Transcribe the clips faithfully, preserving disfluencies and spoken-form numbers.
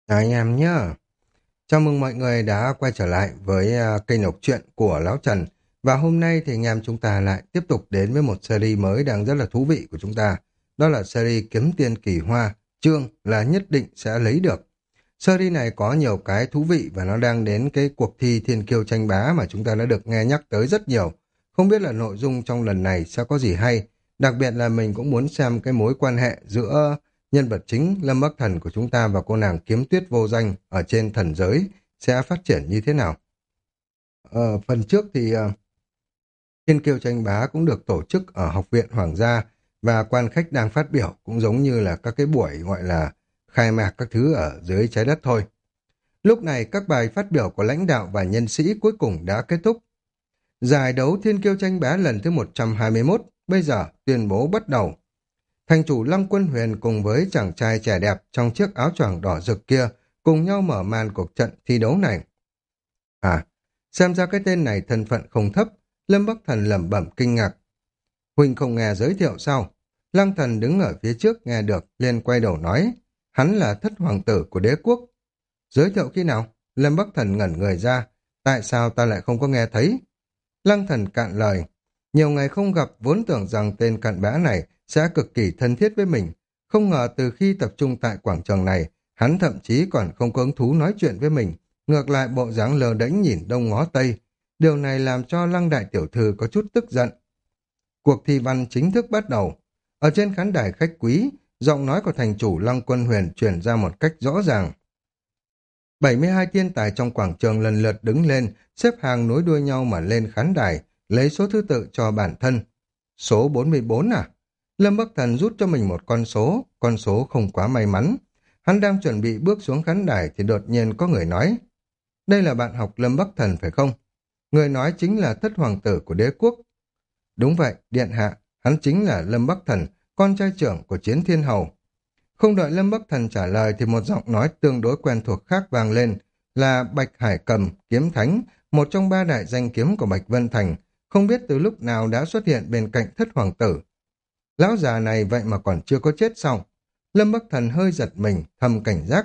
Chào anh em nhé. Chào mừng mọi người đã quay trở lại với à, kênh đọc truyện của Lão Trần. Và hôm nay thì anh em chúng ta lại tiếp tục đến với một series mới đang rất là thú vị của chúng ta. Đó là series Kiếm Tiên Kỳ Hoa, chương là nhất định sẽ lấy được. Series này có nhiều cái thú vị và nó đang đến cái cuộc thi Thiên Kiêu tranh bá mà chúng ta đã được nghe nhắc tới rất nhiều. Không biết là nội dung trong lần này sẽ có gì hay. Đặc biệt là mình cũng muốn xem cái mối quan hệ giữa nhân vật chính Lâm Bắc Thần của chúng ta và cô nàng kiếm tuyết vô danh ở trên thần giới sẽ phát triển như thế nào. Ờ, phần trước thì uh, Thiên Kiêu tranh bá cũng được tổ chức ở Học viện Hoàng gia và quan khách đang phát biểu cũng giống như là các cái buổi gọi là khai mạc các thứ ở dưới trái đất thôi. Lúc này các bài phát biểu của lãnh đạo và nhân sĩ cuối cùng đã kết thúc. Giải đấu Thiên Kiêu tranh bá lần thứ một trăm hai mươi mốt bây giờ tuyên bố bắt đầu. Thành chủ Lăng Quân Huyền cùng với chàng trai trẻ đẹp trong chiếc áo choàng đỏ rực kia cùng nhau mở màn cuộc trận thi đấu này. À, xem ra cái tên này thân phận không thấp, Lâm Bắc Thần lẩm bẩm kinh ngạc. Huynh không nghe giới thiệu sao? Lăng Thần đứng ở phía trước nghe được, liền quay đầu nói, hắn là thất hoàng tử của đế quốc. Giới thiệu khi nào? Lâm Bắc Thần ngẩn người ra, tại sao ta lại không có nghe thấy? Lăng Thần cạn lời, nhiều ngày không gặp vốn tưởng rằng tên cặn bã này sẽ cực kỳ thân thiết với mình. Không ngờ từ khi tập trung tại quảng trường này, hắn thậm chí còn không có hứng thú nói chuyện với mình, ngược lại bộ dáng lờ đễnh nhìn đông ngó tây. Điều này làm cho Lăng đại tiểu thư có chút tức giận. Cuộc thi văn chính thức bắt đầu. Ở trên khán đài khách quý, giọng nói của thành chủ Lăng Quân Huyền truyền ra một cách rõ ràng. bảy mươi hai thiên tài trong quảng trường lần lượt đứng lên, xếp hàng nối đuôi nhau mà lên khán đài, lấy số thứ tự cho bản thân. Số bốn mươi bốn à? Lâm Bắc Thần rút cho mình một con số, con số không quá may mắn. Hắn đang chuẩn bị bước xuống khán đài thì đột nhiên có người nói, đây là bạn học Lâm Bắc Thần phải không? Người nói chính là thất hoàng tử của đế quốc. Đúng vậy, điện hạ, hắn chính là Lâm Bắc Thần, con trai trưởng của Chiến Thiên Hầu. Không đợi Lâm Bắc Thần trả lời thì một giọng nói tương đối quen thuộc khác vang lên, là Bạch Hải Cầm, kiếm thánh, một trong ba đại danh kiếm của Bạch Vân Thành, không biết từ lúc nào đã xuất hiện bên cạnh thất hoàng tử. Lão già này vậy mà còn chưa có chết sao? Lâm Bắc Thần hơi giật mình, thầm cảnh giác.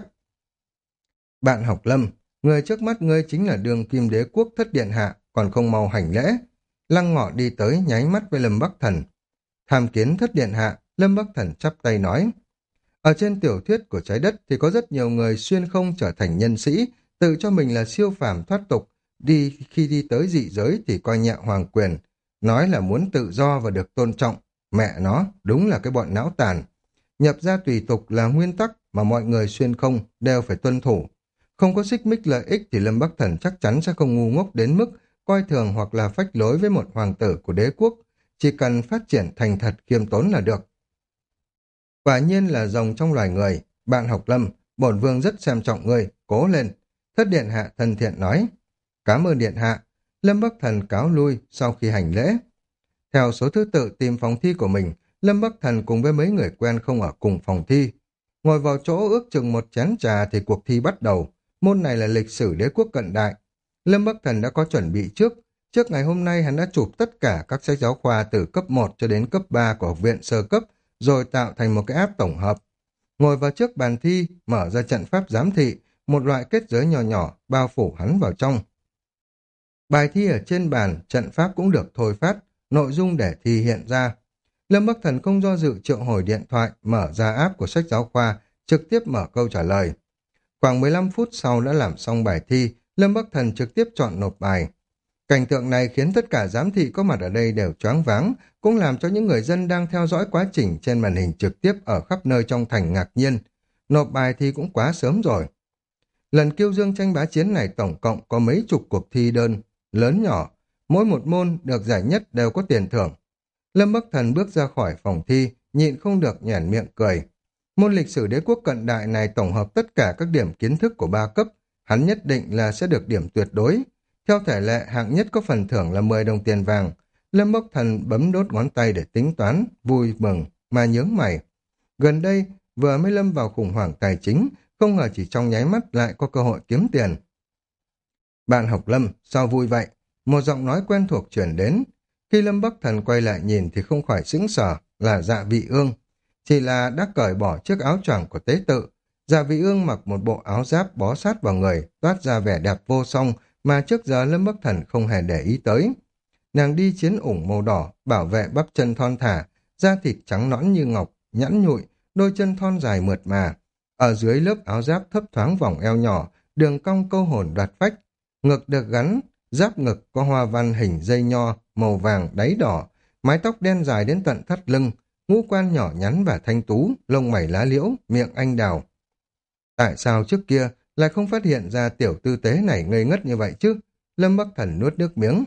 Bạn học Lâm, người trước mắt ngươi chính là đường kim đế quốc thất điện hạ, còn không mau hành lễ. Lăng Ngọ đi tới nháy mắt với Lâm Bắc Thần. Tham kiến thất điện hạ, Lâm Bắc Thần chắp tay nói. Ở trên tiểu thuyết của trái đất thì có rất nhiều người xuyên không trở thành nhân sĩ, tự cho mình là siêu phàm thoát tục, đi khi đi tới dị giới thì coi nhẹ hoàng quyền, nói là muốn tự do và được tôn trọng. Mẹ nó, đúng là cái bọn não tàn. Nhập gia tùy tục là nguyên tắc mà mọi người xuyên không đều phải tuân thủ. Không có xích mích lợi ích thì Lâm Bắc Thần chắc chắn sẽ không ngu ngốc đến mức coi thường hoặc là phách lối với một hoàng tử của đế quốc, chỉ cần phát triển thành thật khiêm tốn là được. Quả nhiên là rồng trong loài người, bạn học Lâm, bổn vương rất xem trọng ngươi, cố lên. Thất điện hạ thân thiện nói. Cảm ơn điện hạ. Lâm Bắc Thần cáo lui sau khi hành lễ. Theo số thứ tự tìm phòng thi của mình, Lâm Bắc Thần cùng với mấy người quen không ở cùng phòng thi. Ngồi vào chỗ ước chừng một chén trà thì cuộc thi bắt đầu. Môn này là lịch sử đế quốc cận đại. Lâm Bắc Thần đã có chuẩn bị trước. Trước ngày hôm nay hắn đã chụp tất cả các sách giáo khoa từ cấp một cho đến cấp ba của học viện sơ cấp, rồi tạo thành một cái app tổng hợp. Ngồi vào trước bàn thi, mở ra trận pháp giám thị, một loại kết giới nhỏ nhỏ bao phủ hắn vào trong. Bài thi ở trên bàn, trận pháp cũng được thôi phát, nội dung để thi hiện ra. Lâm Bắc Thần không do dự triệu hồi điện thoại, mở ra app của sách giáo khoa, trực tiếp mở câu trả lời. Khoảng mười lăm phút sau đã làm xong bài thi, Lâm Bắc Thần trực tiếp chọn nộp bài. Cảnh tượng này khiến tất cả giám thị có mặt ở đây đều choáng váng, cũng làm cho những người dân đang theo dõi quá trình trên màn hình trực tiếp ở khắp nơi trong thành ngạc nhiên. Nộp bài thi cũng quá sớm rồi. Lần Kiêu Dương tranh bá chiến này tổng cộng có mấy chục cuộc thi đơn, lớn nhỏ, mỗi một môn được giải nhất đều có tiền thưởng. Lâm Bắc Thần bước ra khỏi phòng thi, nhịn không được nhoẻn miệng cười. Môn lịch sử đế quốc cận đại này tổng hợp tất cả các điểm kiến thức của ba cấp, hắn nhất định là sẽ được điểm tuyệt đối. Theo thể lệ, hạng nhất có phần thưởng là mười đồng tiền vàng. Lâm Bắc Thần bấm đốt ngón tay để tính toán, vui mừng, mà nhướng mày. Gần đây, vừa mới lâm vào khủng hoảng tài chính, không ngờ chỉ trong nháy mắt lại có cơ hội kiếm tiền. Bạn học Lâm, sao vui vậy? Một giọng nói quen thuộc chuyển đến. Khi Lâm Bắc Thần quay lại nhìn thì không khỏi sững sờ, là Dạ Vị Ương. Chỉ là đã cởi bỏ chiếc áo choàng của tế tự. Dạ Vị Ương mặc một bộ áo giáp bó sát vào người, toát ra vẻ đẹp vô song mà trước giờ Lâm Bắc Thần không hề để ý tới. Nàng đi chiến ủng màu đỏ, bảo vệ bắp chân thon thả, da thịt trắng nõn như ngọc, nhẵn nhụi, đôi chân thon dài mượt mà. Ở dưới lớp áo giáp thấp thoáng vòng eo nhỏ, đường cong câu hồn đoạt phách. Ngực được gắn, giáp ngực có hoa văn hình dây nho, màu vàng, đáy đỏ, mái tóc đen dài đến tận thắt lưng, ngũ quan nhỏ nhắn và thanh tú, lông mày lá liễu, miệng anh đào. Tại sao trước kia lại không phát hiện ra tiểu tư tế này ngây ngất như vậy chứ? Lâm Bắc Thần nuốt nước miếng.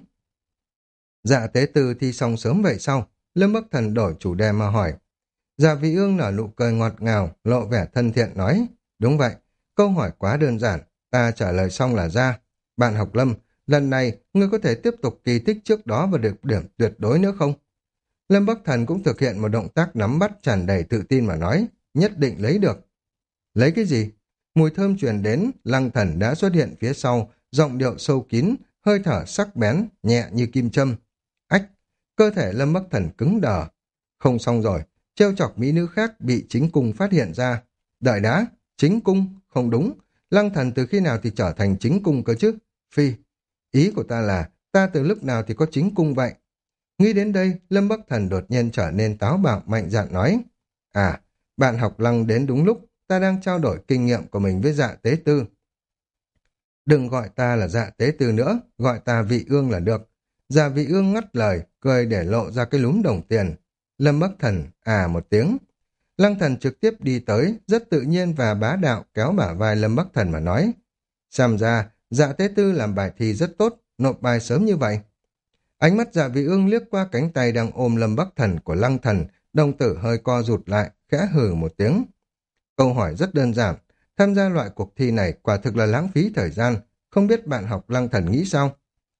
Dạ tế tư thi xong sớm vậy sao? Lâm Bắc Thần đổi chủ đề mà hỏi. Dạ Vị Ương nở nụ cười ngọt ngào, lộ vẻ thân thiện nói. Đúng vậy, câu hỏi quá đơn giản, ta trả lời xong là ra. Bạn học Lâm, lần này ngươi có thể tiếp tục kỳ tích trước đó và được điểm tuyệt đối nữa không? Lâm Bắc Thần cũng thực hiện một động tác nắm bắt tràn đầy tự tin mà nói, nhất định lấy được. Lấy cái gì? Mùi thơm truyền đến, Lăng Thần đã xuất hiện phía sau, giọng điệu sâu kín, hơi thở sắc bén, nhẹ như kim châm. Ách, cơ thể Lâm Bắc Thần cứng đờ. Không xong rồi, trêu chọc mỹ nữ khác bị chính cung phát hiện ra. Đợi đã, chính cung, không đúng. Lăng Thần từ khi nào thì trở thành chính cung cơ chứ? Phi, ý của ta là, ta từ lúc nào thì có chính cung vậy? Nghĩ đến đây, Lâm Bắc Thần đột nhiên trở nên táo bạo mạnh dạn nói. À, bạn học Lăng đến đúng lúc, ta đang trao đổi kinh nghiệm của mình với Dạ Tế Tư. Đừng gọi ta là Dạ Tế Tư nữa, gọi ta Vị Ương là được. Dạ Vị Ương ngắt lời, cười để lộ ra cái lúm đồng tiền. Lâm Bắc Thần à một tiếng. Lăng Thần trực tiếp đi tới, rất tự nhiên và bá đạo kéo bả vai Lâm Bắc Thần mà nói. Xem ra, Dạ Tế Tư làm bài thi rất tốt, nộp bài sớm như vậy. Ánh mắt Dạ Vị Ương liếc qua cánh tay đang ôm Lâm Bắc Thần của Lăng Thần, đồng tử hơi co rụt lại, khẽ hừ một tiếng. Câu hỏi rất đơn giản, tham gia loại cuộc thi này quả thực là lãng phí thời gian, không biết bạn học Lăng Thần nghĩ sao?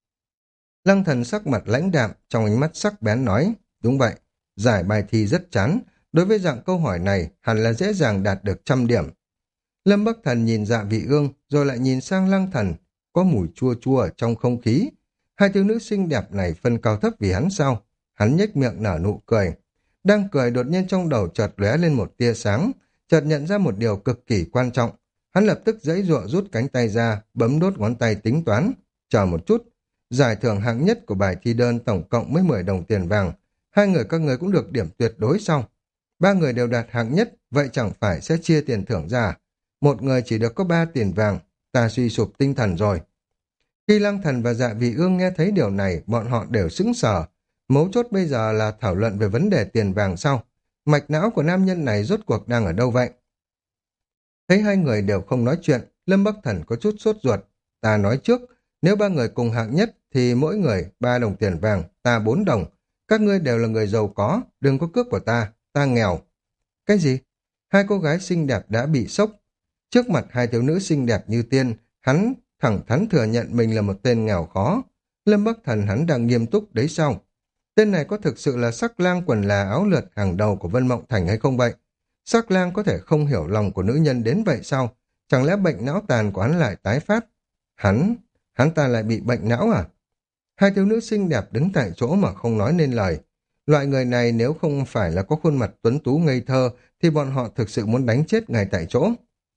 Lăng Thần sắc mặt lãnh đạm, trong ánh mắt sắc bén nói, đúng vậy, giải bài thi rất chán, đối với dạng câu hỏi này hẳn là dễ dàng đạt được trăm điểm. Lâm Bắc Thần nhìn Dạ Vị Ương, rồi lại nhìn sang Lăng Thần, có mùi chua chua ở trong không khí. Hai thiếu nữ xinh đẹp này phân cao thấp vì hắn sao? Hắn nhếch miệng nở nụ cười. Đang cười đột nhiên trong đầu chợt lóe lên một tia sáng, chợt nhận ra một điều cực kỳ quan trọng. Hắn lập tức giãy giụa rút cánh tay ra, bấm đốt ngón tay tính toán. Chờ một chút, giải thưởng hạng nhất của bài thi đơn tổng cộng mới mười đồng tiền vàng. Hai người các người cũng được điểm tuyệt đối sau. Ba người đều đạt hạng nhất, vậy chẳng phải sẽ chia tiền thưởng ra. Một người chỉ được có ba tiền vàng, ta suy sụp tinh thần rồi. Khi Lăng Thần và Dạ Vị Ương nghe thấy điều này, bọn họ đều sững sờ. Mấu chốt bây giờ là thảo luận về vấn đề tiền vàng sau. Mạch não của nam nhân này rốt cuộc đang ở đâu vậy? Thấy hai người đều không nói chuyện, Lâm Bắc Thần có chút sốt ruột. Ta nói trước, nếu ba người cùng hạng nhất thì mỗi người ba đồng tiền vàng, ta bốn đồng. Các ngươi đều là người giàu có, đừng có cướp của ta, ta nghèo. Cái gì? Hai cô gái xinh đẹp đã bị sốc. Trước mặt hai thiếu nữ xinh đẹp như tiên, hắn thẳng thắn thừa nhận mình là một tên nghèo khó. Lâm Bắc Thần hắn đang nghiêm túc đấy sao? Tên này có thực sự là sắc lang quần là áo lượt hàng đầu của Vân Mộng Thành hay không vậy? Sắc lang có thể không hiểu lòng của nữ nhân đến vậy sao? Chẳng lẽ bệnh não tàn của hắn lại tái phát? Hắn, hắn ta lại bị bệnh não à? Hai thiếu nữ xinh đẹp đứng tại chỗ mà không nói nên lời. Loại người này nếu không phải là có khuôn mặt tuấn tú ngây thơ thì bọn họ thực sự muốn đánh chết ngay tại chỗ.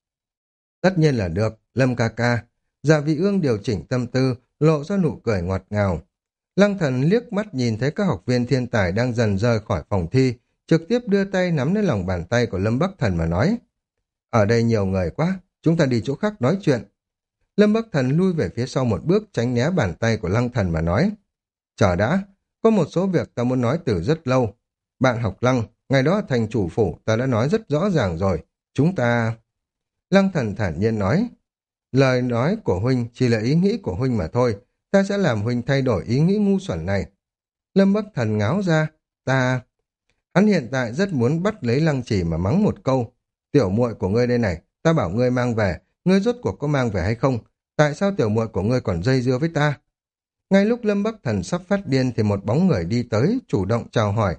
Tất nhiên là được, Lâm ca ca. Dạ Vị Ương điều chỉnh tâm tư, lộ ra nụ cười ngọt ngào. Lăng Thần liếc mắt nhìn thấy các học viên thiên tài đang dần rời khỏi phòng thi, trực tiếp đưa tay nắm lấy lòng bàn tay của Lâm Bắc Thần mà nói. Ở đây nhiều người quá, chúng ta đi chỗ khác nói chuyện. Lâm Bắc Thần lui về phía sau một bước tránh né bàn tay của Lăng Thần mà nói. Chờ đã, có một số việc ta muốn nói từ rất lâu. Bạn học Lăng, ngày đó thành chủ phủ ta đã nói rất rõ ràng rồi. Chúng ta... Lăng Thần thản nhiên nói. Lời nói của huynh chỉ là ý nghĩ của huynh mà thôi. Ta sẽ làm huynh thay đổi ý nghĩ ngu xuẩn này. Lâm Bắc Thần ngáo ra. Ta... Hắn hiện tại rất muốn bắt lấy Lăng Chỉ mà mắng một câu. Tiểu muội của ngươi đây này, ta bảo ngươi mang về, ngươi rốt cuộc có mang về hay không? Tại sao tiểu muội của ngươi còn dây dưa với ta? Ngay lúc Lâm Bắc Thần sắp phát điên thì một bóng người đi tới, chủ động chào hỏi.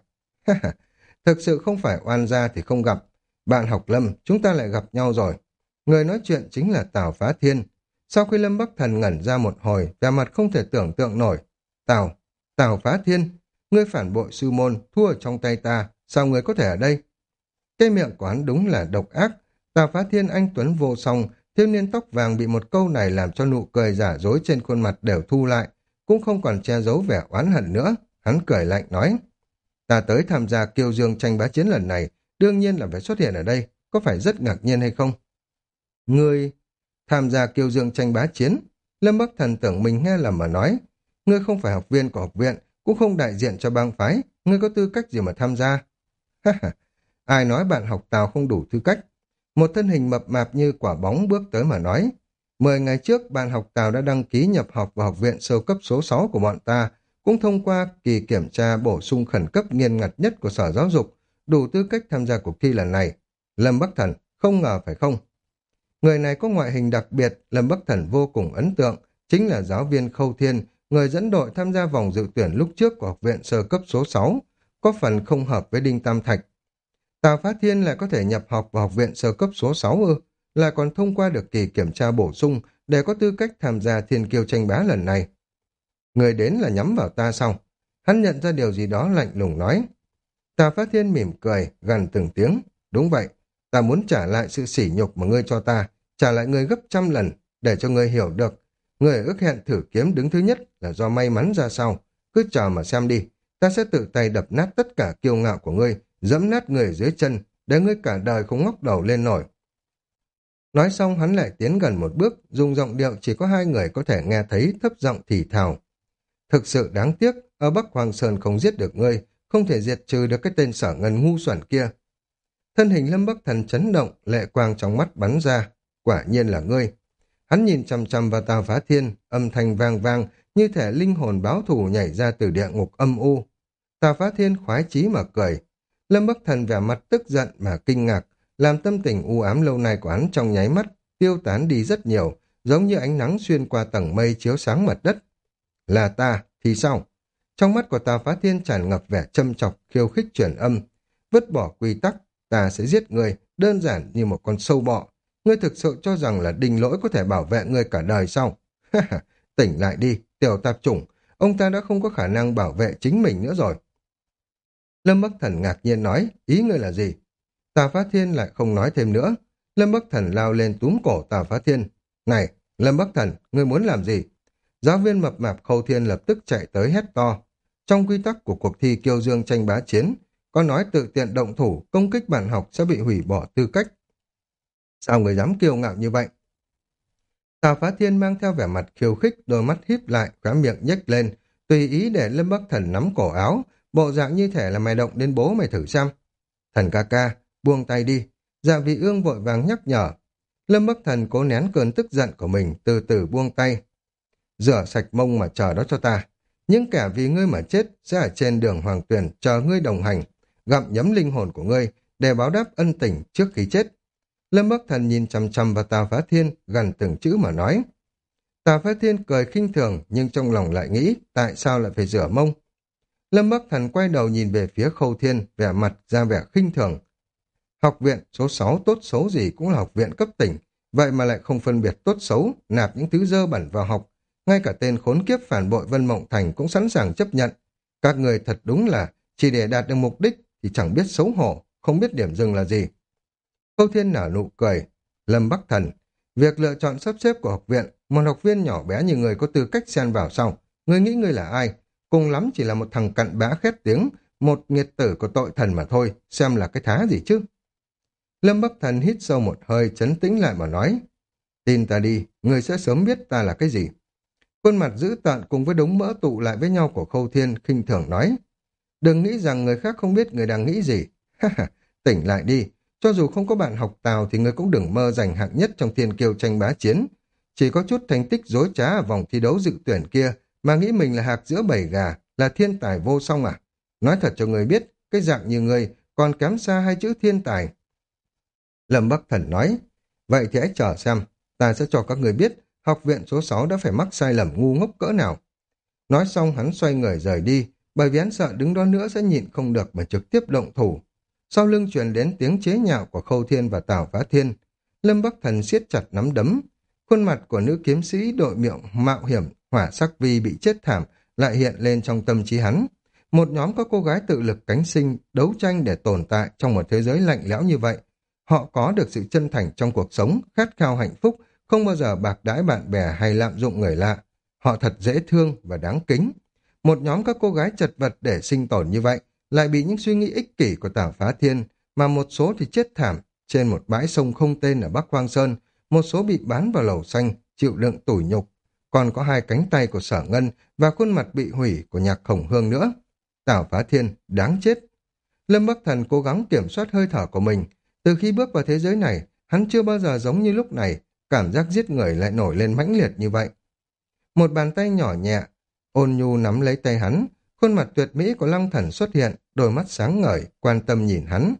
Thực sự không phải oan gia thì không gặp. Bạn học Lâm, chúng ta lại gặp nhau rồi. Người nói chuyện chính là Tào Phá Thiên. Sau khi Lâm Bắc Thần ngẩn ra một hồi, vẻ mặt không thể tưởng tượng nổi. Tào, Tào Phá Thiên, ngươi phản bội sư môn, thua ở trong tay ta, sao ngươi có thể ở đây? Cái miệng của hắn đúng là độc ác, Tào Phá Thiên anh tuấn vô song, thiếu niên tóc vàng bị một câu này làm cho nụ cười giả dối trên khuôn mặt đều thu lại, cũng không còn che giấu vẻ oán hận nữa. Hắn cười lạnh nói, ta tới tham gia Kiêu Dương tranh bá chiến lần này, đương nhiên là phải xuất hiện ở đây, có phải rất ngạc nhiên hay không? Ngươi tham gia Kiêu Dương tranh bá chiến? Lâm Bắc Thần tưởng mình nghe lầm mà nói, ngươi không phải học viên của học viện, cũng không đại diện cho bang phái, ngươi có tư cách gì mà tham gia? Ha ha, ai nói bạn học Tào không đủ tư cách? Một thân hình mập mạp như quả bóng bước tới mà nói, mười ngày trước bạn học Tào đã đăng ký nhập học vào học viện sơ cấp số sáu của bọn ta, cũng thông qua kỳ kiểm tra bổ sung khẩn cấp nghiêm ngặt nhất của Sở Giáo dục, đủ tư cách tham gia cuộc thi lần này. Lâm Bắc Thần, không ngờ phải không? Người này có ngoại hình đặc biệt, Lâm Bắc Thần vô cùng ấn tượng, chính là giáo viên Khâu Thiên, người dẫn đội tham gia vòng dự tuyển lúc trước của học viện sơ cấp số sáu, có phần không hợp với Đinh Tam Thạch. Tào Phá Thiên lại có thể nhập học vào học viện sơ cấp số sáu ư, lại còn thông qua được kỳ kiểm tra bổ sung để có tư cách tham gia thiên kiêu tranh bá lần này. Người đến là nhắm vào ta sao? Hắn nhận ra điều gì đó lạnh lùng nói. Tào Phá Thiên mỉm cười, gần từng tiếng. Đúng vậy, ta muốn trả lại sự sỉ nhục mà ngươi cho ta, trả lại ngươi gấp trăm lần, để cho ngươi hiểu được. Ngươi ước hẹn thử kiếm đứng thứ nhất là do may mắn ra sao. Cứ chờ mà xem đi, ta sẽ tự tay đập nát tất cả kiêu ngạo của ngươi, dẫm nát người dưới chân, để ngươi cả đời không ngóc đầu lên nổi. Nói xong hắn lại tiến gần một bước, dùng giọng điệu chỉ có hai người có thể nghe thấy, thấp giọng thì thào. Thực sự đáng tiếc, ở Bắc Hoàng Sơn không giết được ngươi, không thể diệt trừ được cái tên Sở Ngân ngu xuẩn kia. Thân hình Lâm Bắc Thần chấn động, lệ quang trong mắt bắn ra. Quả nhiên là ngươi. Hắn nhìn chằm chằm vào Tào Phá Thiên, âm thanh vang vang, như thể linh hồn báo thù nhảy ra từ địa ngục âm u. Tào Phá Thiên khoái chí mà cười. Lâm Bắc Thần vẻ mặt tức giận mà kinh ngạc, làm tâm tình u ám lâu nay của hắn trong nháy mắt tiêu tán đi rất nhiều, giống như ánh nắng xuyên qua tầng mây chiếu sáng mặt đất. Là ta, thì sao? Trong mắt của Tào Phá Thiên tràn ngập vẻ châm chọc, khiêu khích truyền âm. Vứt bỏ quy tắc, ta sẽ giết ngươi, đơn giản như một con sâu bọ. Ngươi thực sự cho rằng là Đình Lỗi có thể bảo vệ ngươi cả đời sao? Tỉnh lại đi, tiểu tạp chủng, ông ta đã không có khả năng bảo vệ chính mình nữa rồi. Lâm Bắc Thần ngạc nhiên nói, ý ngươi là gì? Tào Phá Thiên lại không nói thêm nữa. Lâm Bắc Thần lao lên túm cổ Tào Phá Thiên. Này, Lâm Bắc Thần, ngươi muốn làm gì? Giáo viên mập mạp Khâu Thiên lập tức chạy tới hét to. Trong quy tắc của cuộc thi Kiêu Dương tranh bá chiến, có nói tự tiện động thủ, công kích bạn học sẽ bị hủy bỏ tư cách. Sao người dám kiêu ngạo như vậy? Tào Phá Thiên mang theo vẻ mặt khiêu khích, đôi mắt híp lại, khóe miệng nhếch lên, tùy ý để Lâm Bắc Thần nắm cổ áo, bộ dạng như thể là mày động đến bố mày thử xem. Thần ca ca, buông tay đi. Dạ Vị Ương vội vàng nhắc nhở. Lâm Bắc Thần cố nén cơn tức giận của mình, từ từ buông tay. Rửa sạch mông mà chờ đó cho ta. Những kẻ vì ngươi mà chết sẽ ở trên đường Hoàng Tuyền chờ ngươi đồng hành, gặm nhấm linh hồn của ngươi để báo đáp ân tình trước khi chết. Lâm Bắc Thần nhìn chằm chằm vào Tào Phá Thiên, gần từng chữ mà nói. Tào Phá Thiên cười khinh thường, nhưng trong lòng lại nghĩ tại sao lại phải rửa mông. Lâm Bắc Thần quay đầu nhìn về phía Khâu Thiên, vẻ mặt ra vẻ khinh thường. Học viện số sáu tốt xấu gì cũng là học viện cấp tỉnh, vậy mà lại không phân biệt tốt xấu, nạp những thứ dơ bẩn vào học. Ngay cả tên khốn kiếp phản bội Vân Mộng Thành cũng sẵn sàng chấp nhận. Các người thật đúng là chỉ để đạt được mục đích thì chẳng biết xấu hổ, không biết điểm dừng là gì. Khâu Thiên nở nụ cười. Lâm Bắc Thần, việc lựa chọn sắp xếp của học viện, một học viên nhỏ bé như người có tư cách xen vào sau. Ngươi nghĩ ngươi là ai? Cùng lắm chỉ là một thằng cặn bã khét tiếng, một nghiệt tử của tội thần mà thôi, xem là cái thá gì chứ. Lâm Bắc Thần hít sâu một hơi, trấn tĩnh lại mà nói. Tin ta đi, ngươi sẽ sớm biết ta là cái gì. Khuôn mặt dữ tợn cùng với đống mỡ tụ lại với nhau của Khâu Thiên khinh thường nói. Đừng nghĩ rằng người khác không biết người đang nghĩ gì. Tỉnh lại đi, cho dù không có bạn học Tào thì người cũng đừng mơ giành hạng nhất trong thiên kiêu tranh bá chiến. Chỉ có chút thành tích dối trá ở vòng thi đấu dự tuyển kia mà nghĩ mình là hạc giữa bầy gà, là thiên tài vô song à? Nói thật cho người biết, cái dạng như người còn kém xa hai chữ thiên tài. Lâm Bắc Thần nói, vậy thì hãy chờ xem, ta sẽ cho các người biết học viện số sáu đã phải mắc sai lầm ngu ngốc cỡ nào. Nói xong hắn xoay người rời đi, bởi vì hắn sợ đứng đó nữa sẽ nhịn không được mà trực tiếp động thủ. Sau lưng truyền đến tiếng chế nhạo của Khâu Thiên và Tào Phá Thiên. Lâm Bắc Thần siết chặt nắm đấm. Khuôn mặt của nữ kiếm sĩ đội miệng mạo hiểm Hỏa Sắc Vi bị chết thảm lại hiện lên trong tâm trí hắn. Một nhóm các cô gái tự lực cánh sinh, đấu tranh để tồn tại trong một thế giới lạnh lẽo như vậy. Họ có được sự chân thành trong cuộc sống, khát khao hạnh phúc, không bao giờ bạc đãi bạn bè hay lạm dụng người lạ. Họ thật dễ thương và đáng kính. Một nhóm các cô gái chật vật để sinh tồn như vậy, lại bị những suy nghĩ ích kỷ của Tào Phá Thiên, mà một số thì chết thảm trên một bãi sông không tên ở Bắc Hoang Sơn, một số bị bán vào lầu xanh, chịu đựng tủi nhục. Còn có hai cánh tay của Sở Ngân và khuôn mặt bị hủy của Nhạc Khổng Hương nữa. Tào Phá Thiên, đáng chết. Lâm Bắc Thần cố gắng kiểm soát hơi thở của mình. Từ khi bước vào thế giới này, hắn chưa bao giờ giống như lúc này, cảm giác giết người lại nổi lên mãnh liệt như vậy. Một bàn tay nhỏ nhẹ, ôn nhu nắm lấy tay hắn, khuôn mặt tuyệt mỹ của Lăng Thần xuất hiện, đôi mắt sáng ngời, quan tâm nhìn hắn.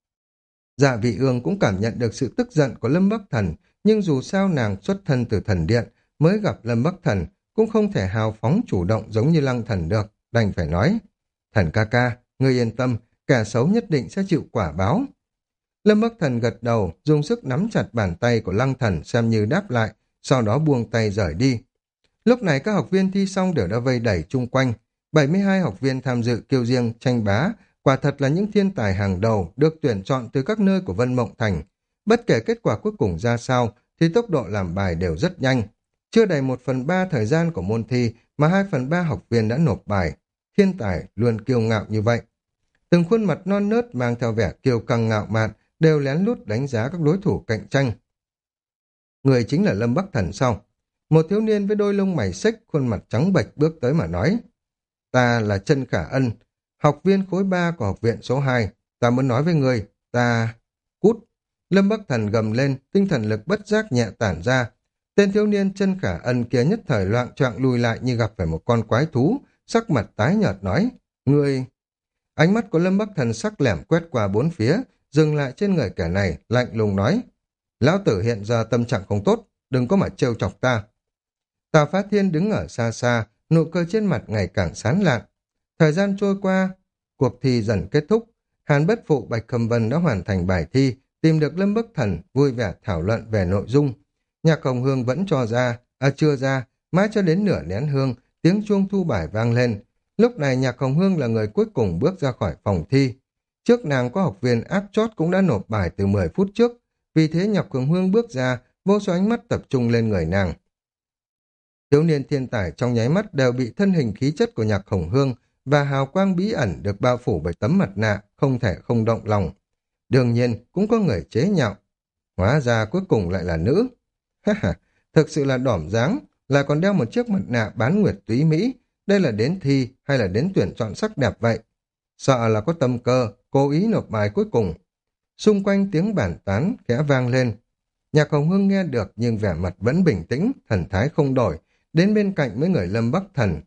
Dạ Vị Ương cũng cảm nhận được sự tức giận của Lâm Bắc Thần, nhưng dù sao nàng xuất thân từ thần điện, mới gặp Lâm Bắc Thần, cũng không thể hào phóng chủ động giống như Lăng Thần được, đành phải nói. Thần ca ca, ngươi yên tâm, kẻ xấu nhất định sẽ chịu quả báo. Lâm Bắc Thần gật đầu, dùng sức nắm chặt bàn tay của Lăng Thần xem như đáp lại, sau đó buông tay rời đi. Lúc này các học viên thi xong đều đã vây đẩy chung quanh. bảy mươi hai học viên tham dự kiêu riêng tranh bá, quả thật là những thiên tài hàng đầu được tuyển chọn từ các nơi của Vân Mộng Thành. Bất kể kết quả cuối cùng ra sao, thì tốc độ làm bài đều rất nhanh. Chưa đầy một phần ba thời gian của môn thi mà hai phần ba học viên đã nộp bài. Thiên tài luôn kiêu ngạo như vậy. Từng khuôn mặt non nớt mang theo vẻ kiêu căng ngạo mạn đều lén lút đánh giá các đối thủ cạnh tranh. Người chính là Lâm Bắc Thần sau. Một thiếu niên với đôi lông mày xếch, khuôn mặt trắng bệch bước tới mà nói. Ta là Chân Khả Ân, học viên khối ba của học viện số hai. Ta muốn nói với người, ta... Cút! Lâm Bắc Thần gầm lên, tinh thần lực bất giác nhẹ tản ra. Tên thiếu niên Chân Khả Ân kia nhất thời loạng choạng lùi lại như gặp phải một con quái thú, sắc mặt tái nhợt nói. Người... Ánh mắt của Lâm Bắc Thần sắc lẻm quét qua bốn phía, dừng lại trên người kẻ này, lạnh lùng nói. Lão tử hiện giờ tâm trạng không tốt, đừng có mà trêu chọc ta. Tào Phá Thiên đứng ở xa xa, nụ cười trên mặt ngày càng sán lạn. Thời gian trôi qua, cuộc thi dần kết thúc. Hàn Bất Phụ, Bạch Khâm Vân đã hoàn thành bài thi, tìm được Lâm Bắc Thần, vui vẻ thảo luận về nội dung. Nhạc Hồng Hương vẫn cho ra, à chưa ra, mãi cho đến nửa nén hương, tiếng chuông thu bài vang lên. Lúc này Nhạc Hồng Hương là người cuối cùng bước ra khỏi phòng thi. Trước nàng có học viên áp chót cũng đã nộp bài từ mười phút trước, vì thế Nhạc Hồng Hương bước ra, vô số ánh mắt tập trung lên người nàng. Thiếu niên thiên tài trong nháy mắt đều bị thân hình khí chất của Nhạc Hồng Hương và hào quang bí ẩn được bao phủ bởi tấm mặt nạ, không thể không động lòng. Đương nhiên, cũng có người chế nhạo. Hóa ra cuối cùng lại là nữ. Ha ha, thực sự là đỏm dáng, lại còn đeo một chiếc mặt nạ bán nguyệt túy Mỹ. Đây là đến thi hay là đến tuyển chọn sắc đẹp vậy? Sợ là có tâm cơ, cố ý nộp bài cuối cùng. Xung quanh tiếng bàn tán khẽ vang lên. Nhạc Hồng Hương nghe được nhưng vẻ mặt vẫn bình tĩnh, thần thái không đổi, đến bên cạnh mấy người Lâm Bắc Thần.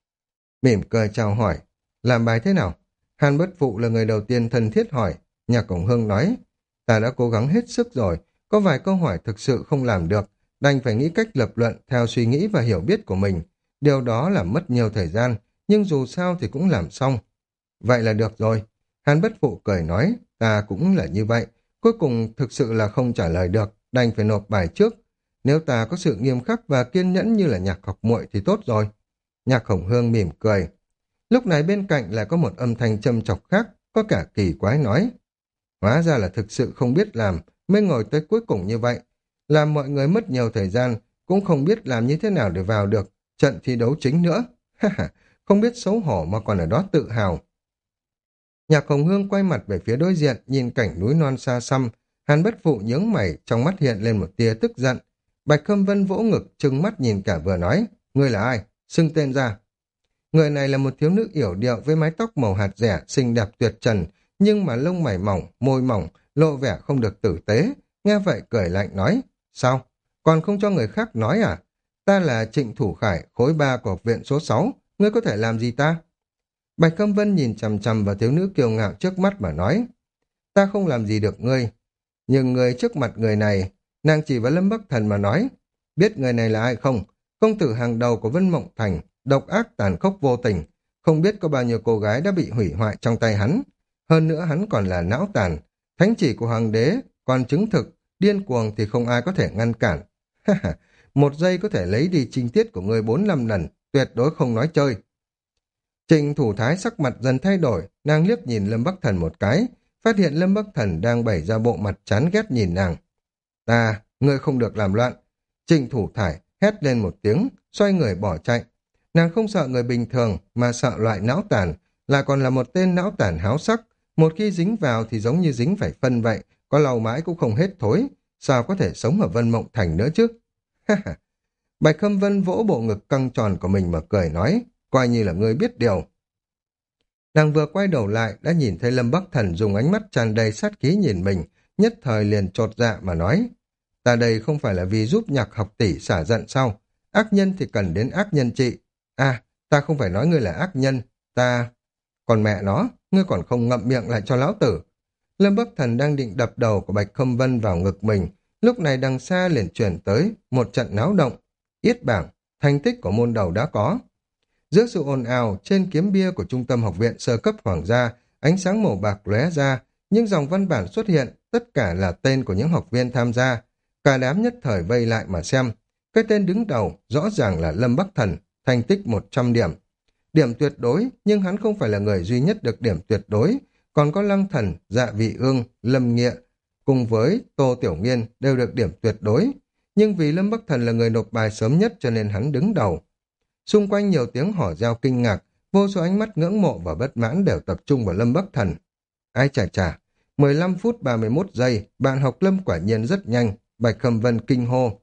Mỉm cười chào hỏi, làm bài thế nào? Hàn Bất Phụ là người đầu tiên thân thiết hỏi. Nhạc Hồng Hương nói, ta đã cố gắng hết sức rồi, có vài câu hỏi thực sự không làm được, đành phải nghĩ cách lập luận theo suy nghĩ và hiểu biết của mình. Điều đó là mất nhiều thời gian, nhưng dù sao thì cũng làm xong. Vậy là được rồi. Hàn Bất Phụ cười nói, ta cũng là như vậy. Cuối cùng thực sự là không trả lời được, đành phải nộp bài trước. Nếu ta có sự nghiêm khắc và kiên nhẫn như là Nhạc học muội thì tốt rồi. Nhạc Hồng Hương mỉm cười. Lúc này bên cạnh lại có một âm thanh châm chọc khác, có cả kỳ quái nói. Hóa ra là thực sự không biết làm, mới ngồi tới cuối cùng như vậy. Làm mọi người mất nhiều thời gian, cũng không biết làm như thế nào để vào được trận thi đấu chính nữa. Ha ha, không biết xấu hổ mà còn ở đó tự hào. Nhạc Hồng Hương quay mặt về phía đối diện, nhìn cảnh núi non xa xăm. Hàn Bất Phụ nhướng mày, trong mắt hiện lên một tia tức giận. Bạch Khâm Vân vỗ ngực, trừng mắt nhìn cả vừa nói, ngươi là ai? Xưng tên ra. Người này là một thiếu nữ yểu điệu với mái tóc màu hạt rẻ, xinh đẹp tuyệt trần, nhưng mà lông mày mỏng, môi mỏng, lộ vẻ không được tử tế. Nghe vậy cười lạnh nói, sao? Còn không cho người khác nói à? Ta là Trịnh Thủ Khải, khối ba của học viện số sáu, ngươi có thể làm gì ta? Bạch Khâm Vân nhìn chằm chằm vào thiếu nữ kiêu ngạo trước mắt mà nói, ta không làm gì được ngươi, nhưng người trước mặt người này, nàng chỉ vào Lâm Bắc Thần mà nói, biết người này là ai không? Công tử hàng đầu của Vân Mộng Thành, độc ác tàn khốc vô tình, không biết có bao nhiêu cô gái đã bị hủy hoại trong tay hắn. Hơn nữa hắn còn là não tàn, thánh chỉ của hoàng đế, còn chứng thực, điên cuồng thì không ai có thể ngăn cản. Một giây có thể lấy đi trinh tiết của người bốn năm lần, tuyệt đối không nói chơi. Trịnh Thủ Thái sắc mặt dần thay đổi, nàng liếc nhìn Lâm Bắc Thần một cái, phát hiện Lâm Bắc Thần đang bày ra bộ mặt chán ghét nhìn nàng. Ta, ngươi không được làm loạn. Trịnh Thủ Thải hét lên một tiếng, xoay người bỏ chạy. Nàng không sợ người bình thường mà sợ loại não tàn, là còn là một tên não tàn háo sắc. Một khi dính vào thì giống như dính phải phân vậy, có lau mãi cũng không hết thối. Sao có thể sống ở Vân Mộng Thành nữa chứ? Bạch Khâm Vân vỗ bộ ngực căng tròn của mình mà cười nói, coi như là ngươi biết điều. Nàng vừa quay đầu lại đã nhìn thấy Lâm Bắc Thần dùng ánh mắt tràn đầy sát khí nhìn mình, nhất thời liền chột dạ mà nói, ta đây không phải là vì giúp Nhạc học tỷ xả giận sao? Ác nhân thì cần đến ác nhân trị. À, ta không phải nói ngươi là ác nhân, ta... Còn mẹ nó, ngươi còn không ngậm miệng lại cho lão tử. Lâm Bắc Thần đang định đập đầu của Bạch Khâm Vân vào ngực mình, lúc này đằng xa liền chuyển tới một trận náo động. Yết bảng, thành tích của môn đầu đã có. Giữa sự ồn ào, trên kiếm bia của Trung tâm Học viện Sơ cấp Hoàng gia, ánh sáng màu bạc lóe ra, nhưng dòng văn bản xuất hiện, tất cả là tên của những học viên tham gia. Cả đám nhất thời vây lại mà xem. Cái tên đứng đầu rõ ràng là Lâm Bắc Thần, thành tích một trăm điểm. Điểm tuyệt đối, nhưng hắn không phải là người duy nhất được điểm tuyệt đối. Còn có Lăng Thần, Dạ Vị Ương, Lâm Nghĩa, cùng với Tô Tiểu Nghiên đều được điểm tuyệt đối. Nhưng vì Lâm Bắc Thần là người nộp bài sớm nhất cho nên hắn đứng đầu. Xung quanh nhiều tiếng hò reo kinh ngạc, vô số ánh mắt ngưỡng mộ và bất mãn đều tập trung vào Lâm Bắc Thần. Ai chà chà, mười lăm phút ba mươi mốt giây, bạn học Lâm quả nhiên rất nhanh, Bạch Khâm Vân kinh hô.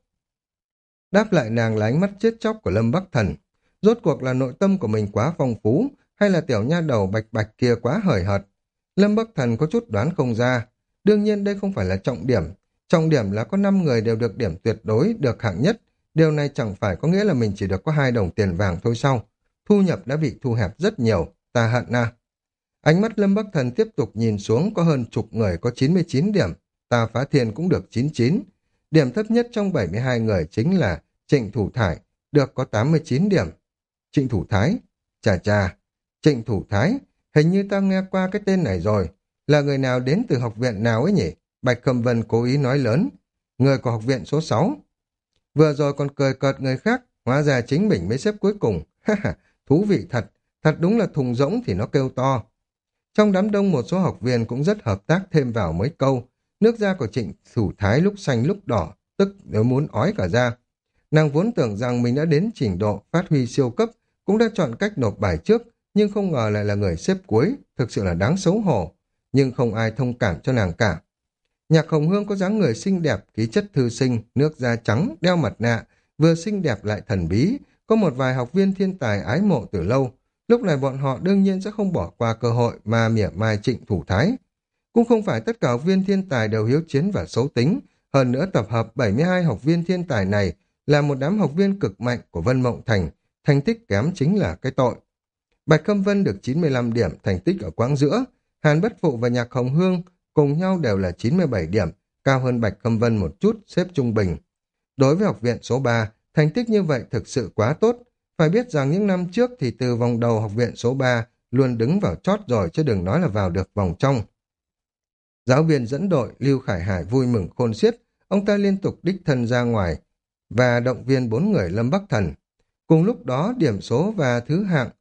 Đáp lại nàng là ánh mắt chết chóc của Lâm Bắc Thần. Rốt cuộc là nội tâm của mình quá phong phú, hay là tiểu nha đầu bạch bạch kia quá hời hợt. Lâm Bắc Thần có chút đoán không ra. Đương nhiên đây không phải là trọng điểm. Trọng điểm là có năm người đều được điểm tuyệt đối, được hạng nhất. Điều này chẳng phải có nghĩa là mình chỉ được có hai đồng tiền vàng thôi sao? Thu nhập đã bị thu hẹp rất nhiều, ta hận à. Ánh mắt Lâm Bắc Thần tiếp tục nhìn xuống, có hơn chục người có chín mươi chín điểm. Ta Phá Thiên cũng được chín mươi chín. Điểm thấp nhất trong bảy mươi hai người chính là Trịnh Thủ Thải, được có tám mươi chín điểm. Trịnh Thủ Thái? Chà chà, Trịnh Thủ Thái, hình như ta nghe qua cái tên này rồi. Là người nào đến từ học viện nào ấy nhỉ? Bạch Khâm Vân cố ý nói lớn. Người của học viện số sáu. Vừa rồi còn cười cợt người khác, hóa ra chính mình mới xếp cuối cùng. Ha ha, thú vị thật, thật đúng là thùng rỗng thì nó kêu to. Trong đám đông một số học viên cũng rất hợp tác thêm vào mấy câu. Nước da của Trịnh Thủ Thái lúc xanh lúc đỏ, tức nếu muốn ói cả ra. Nàng vốn tưởng rằng mình đã đến trình độ phát huy siêu cấp, cũng đã chọn cách nộp bài trước, nhưng không ngờ lại là người xếp cuối, thực sự là đáng xấu hổ. Nhưng không ai thông cảm cho nàng cả. Nhạc Hồng Hương có dáng người xinh đẹp, khí chất thư sinh, nước da trắng, đeo mặt nạ, vừa xinh đẹp lại thần bí, có một vài học viên thiên tài ái mộ từ lâu. Lúc này bọn họ đương nhiên sẽ không bỏ qua cơ hội mà mỉa mai Trịnh Thủ Thái. Cũng không phải tất cả học viên thiên tài đều hiếu chiến và xấu tính, hơn nữa tập hợp bảy mươi hai học viên thiên tài này là một đám học viên cực mạnh của Vân Mộng Thành, thành tích kém chính là cái tội. Bạch Khâm Vân được chín mươi lăm điểm, thành tích ở quãng giữa. Hàn Bất Phụ và Nhạc Hồng Hương cùng nhau đều là chín mươi bảy điểm, cao hơn Bạch Khâm Vân một chút, xếp trung bình. Đối với học viện số ba, thành tích như vậy thực sự quá tốt. Phải biết rằng những năm trước thì từ vòng đầu học viện số ba luôn đứng vào chót rồi, chứ đừng nói là vào được vòng trong. Giáo viên dẫn đội Lưu Khải Hải vui mừng khôn xiết, ông ta liên tục đích thân ra ngoài và động viên bốn người Lâm Bắc Thần. Cùng lúc đó, điểm số và thứ hạng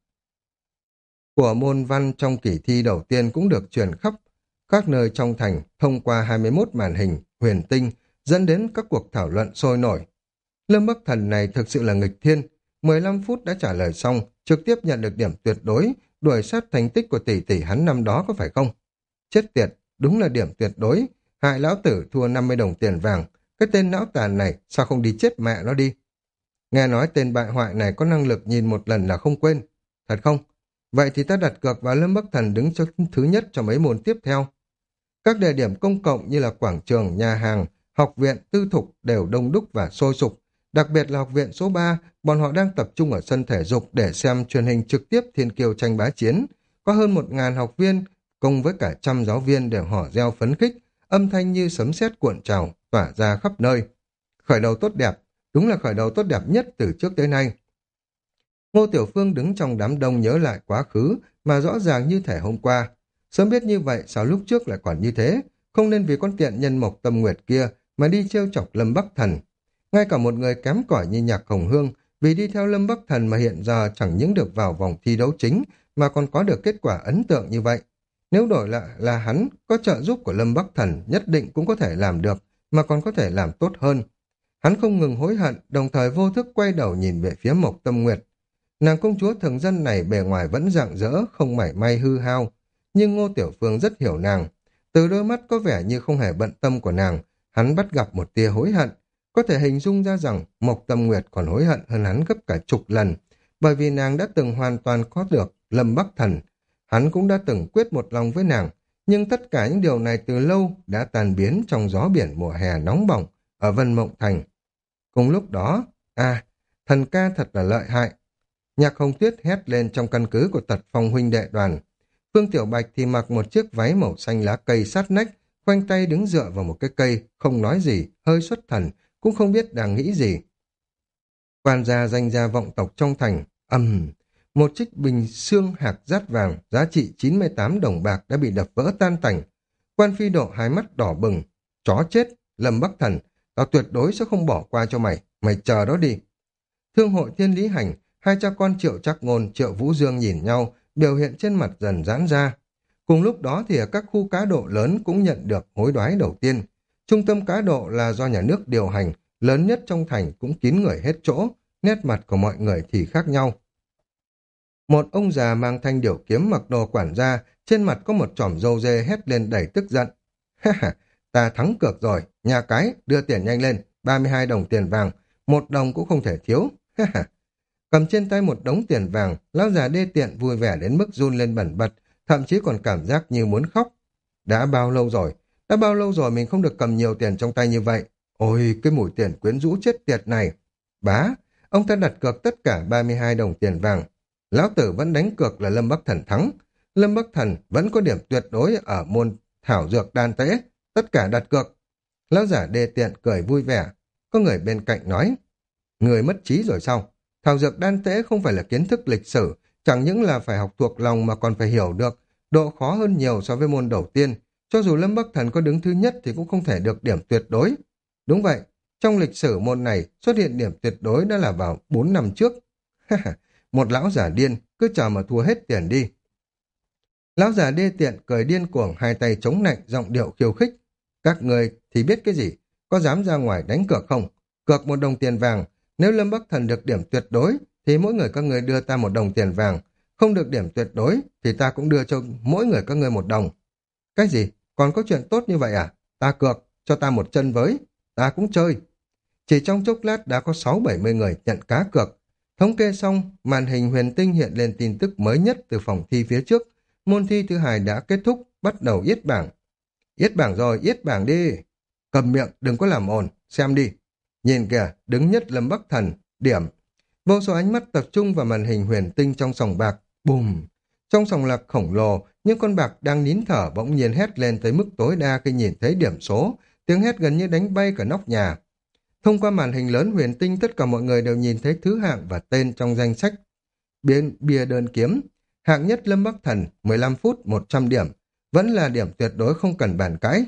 của môn văn trong kỳ thi đầu tiên cũng được truyền khắp các nơi trong thành thông qua hai mươi mốt màn hình huyền tinh, dẫn đến các cuộc thảo luận sôi nổi. Lâm Bắc Thần này thực sự là nghịch thiên, mười lăm phút đã trả lời xong, trực tiếp nhận được điểm tuyệt đối, đuổi sát thành tích của tỷ tỷ hắn năm đó có phải không? Chết tiệt, đúng là điểm tuyệt đối, hại lão tử thua năm mươi đồng tiền vàng, cái tên não tàn này sao không đi chết mẹ nó đi. Nghe nói tên bại hoại này có năng lực nhìn một lần là không quên, thật không? Vậy thì ta đặt cược vào Lâm Bắc Thần đứng cho thứ nhất cho mấy môn tiếp theo. Các địa điểm công cộng như là quảng trường, nhà hàng, học viện, tư thục đều đông đúc và sôi sục. Đặc biệt là học viện số ba, bọn họ đang tập trung ở sân thể dục để xem truyền hình trực tiếp thiên kiêu tranh bá chiến. Có hơn một ngàn học viên, cùng với cả trăm giáo viên đều hò reo phấn khích, âm thanh như sấm sét cuộn trào, tỏa ra khắp nơi. Khởi đầu tốt đẹp, đúng là khởi đầu tốt đẹp nhất từ trước tới nay. Ngô Tiểu Phương đứng trong đám đông nhớ lại quá khứ mà rõ ràng như thể hôm qua. Sớm biết như vậy sao lúc trước lại còn như thế, không nên vì con tiện nhân Mộc Tâm Nguyệt kia mà đi trêu chọc Lâm Bắc Thần. Ngay cả một người kém cỏi như Nhạc Hồng Hương vì đi theo Lâm Bắc Thần mà hiện giờ chẳng những được vào vòng thi đấu chính mà còn có được kết quả ấn tượng như vậy. Nếu đổi lại là hắn, có trợ giúp của Lâm Bắc Thần nhất định cũng có thể làm được, mà còn có thể làm tốt hơn. Hắn không ngừng hối hận, đồng thời vô thức quay đầu nhìn về phía Mộc Tâm Nguyệt. Nàng công chúa thường dân này bề ngoài vẫn rạng rỡ, không mảy may hư hao. Nhưng Ngô Tiểu Phương rất hiểu nàng. Từ đôi mắt có vẻ như không hề bận tâm của nàng, hắn bắt gặp một tia hối hận. Có thể hình dung ra rằng Mộc Tâm Nguyệt còn hối hận hơn hắn gấp cả chục lần, bởi vì nàng đã từng hoàn toàn có được Lâm Bắc Thần. Hắn cũng đã từng quyết một lòng với nàng, nhưng tất cả những điều này từ lâu đã tan biến trong gió biển mùa hè nóng bỏng ở Vân Mộng Thành. Cùng lúc đó, à, thần ca thật là lợi hại. Nhạc Hồng Tuyết hét lên trong căn cứ của Tật Phong huynh đệ đoàn. Phương Tiểu Bạch thì mặc một chiếc váy màu xanh lá cây sát nách, khoanh tay đứng dựa vào một cái cây, không nói gì, hơi xuất thần, cũng không biết đang nghĩ gì. Quan gia danh gia vọng tộc trong thành, ầm, một trích bình xương hạt rát vàng giá trị chín mươi tám đồng bạc đã bị đập vỡ tan tành. Quan Phi Độ hai mắt đỏ bừng, chó chết, Lâm Bắc Thần, tao tuyệt đối sẽ không bỏ qua cho mày, mày chờ đó đi. Thương hội Thiên Lý Hành, hai cha con Triệu Trác Ngôn, Triệu Vũ Dương nhìn nhau, biểu hiện trên mặt dần giãn ra. Cùng lúc đó thì ở các khu cá độ lớn cũng nhận được hối đoái đầu tiên. Trung tâm cá độ là do nhà nước điều hành, lớn nhất trong thành cũng kín người hết chỗ, nét mặt của mọi người thì khác nhau. Một ông già mang thanh điểu kiếm mặc đồ quản gia, trên mặt có một chòm râu dê hét lên đầy tức giận. Ha ha, ta thắng cược rồi, nhà cái, đưa tiền nhanh lên, ba mươi hai đồng tiền vàng, một đồng cũng không thể thiếu. Ha ha. Cầm trên tay một đống tiền vàng, lão già đê tiện vui vẻ đến mức run lên bẩn bật, thậm chí còn cảm giác như muốn khóc. Đã bao lâu rồi, đã bao lâu rồi mình không được cầm nhiều tiền trong tay như vậy. Ôi, cái mùi tiền quyến rũ chết tiệt này. Bá, ông ta đặt cược tất cả ba mươi hai đồng tiền vàng. Lão tử vẫn đánh cược là Lâm Bắc Thần thắng. Lâm Bắc Thần vẫn có điểm tuyệt đối ở môn thảo dược đan tế. Tất cả đặt cược. Lão giả đê tiện cười vui vẻ. Có người bên cạnh nói, người mất trí rồi sao? Thảo dược đan tế không phải là kiến thức lịch sử, chẳng những là phải học thuộc lòng mà còn phải hiểu được. Độ khó hơn nhiều so với môn đầu tiên. Cho dù Lâm Bắc Thần có đứng thứ nhất thì cũng không thể được điểm tuyệt đối. Đúng vậy, trong lịch sử môn này xuất hiện điểm tuyệt đối đã là vào bốn năm trước. Một lão giả điên, cứ chờ mà thua hết tiền đi. Lão già đê tiện cười điên cuồng, hai tay chống nạnh, giọng điệu khiêu khích. Các người thì biết cái gì? Có dám ra ngoài đánh cược không? Cược một đồng tiền vàng. Nếu Lâm Bắc Thần được điểm tuyệt đối, thì mỗi người các người đưa ta một đồng tiền vàng. Không được điểm tuyệt đối, thì ta cũng đưa cho mỗi người các người một đồng. Cái gì? Còn có chuyện tốt như vậy à? Ta cược, cho ta một chân với. Ta cũng chơi. Chỉ trong chốc lát đã có sáu bảy mươi người nhận cá cược. Thống kê xong, màn hình huyền tinh hiện lên tin tức mới nhất từ phòng thi phía trước. Môn thi thứ hai đã kết thúc, bắt đầu yết bảng. Yết bảng rồi, yết bảng đi. Cầm miệng, đừng có làm ồn, xem đi. Nhìn kìa, đứng nhất Lâm Bắc Thần, điểm. Vô số ánh mắt tập trung vào màn hình huyền tinh trong sòng bạc. Bùm! Trong sòng lạc khổng lồ, những con bạc đang nín thở bỗng nhiên hét lên tới mức tối đa khi nhìn thấy điểm số. Tiếng hét gần như đánh bay cả nóc nhà. Thông qua màn hình lớn huyền tinh, tất cả mọi người đều nhìn thấy thứ hạng và tên trong danh sách. Biên, bia đơn kiếm. Hạng nhất Lâm Bắc Thần, mười lăm phút, một trăm điểm. Vẫn là điểm tuyệt đối không cần bàn cãi.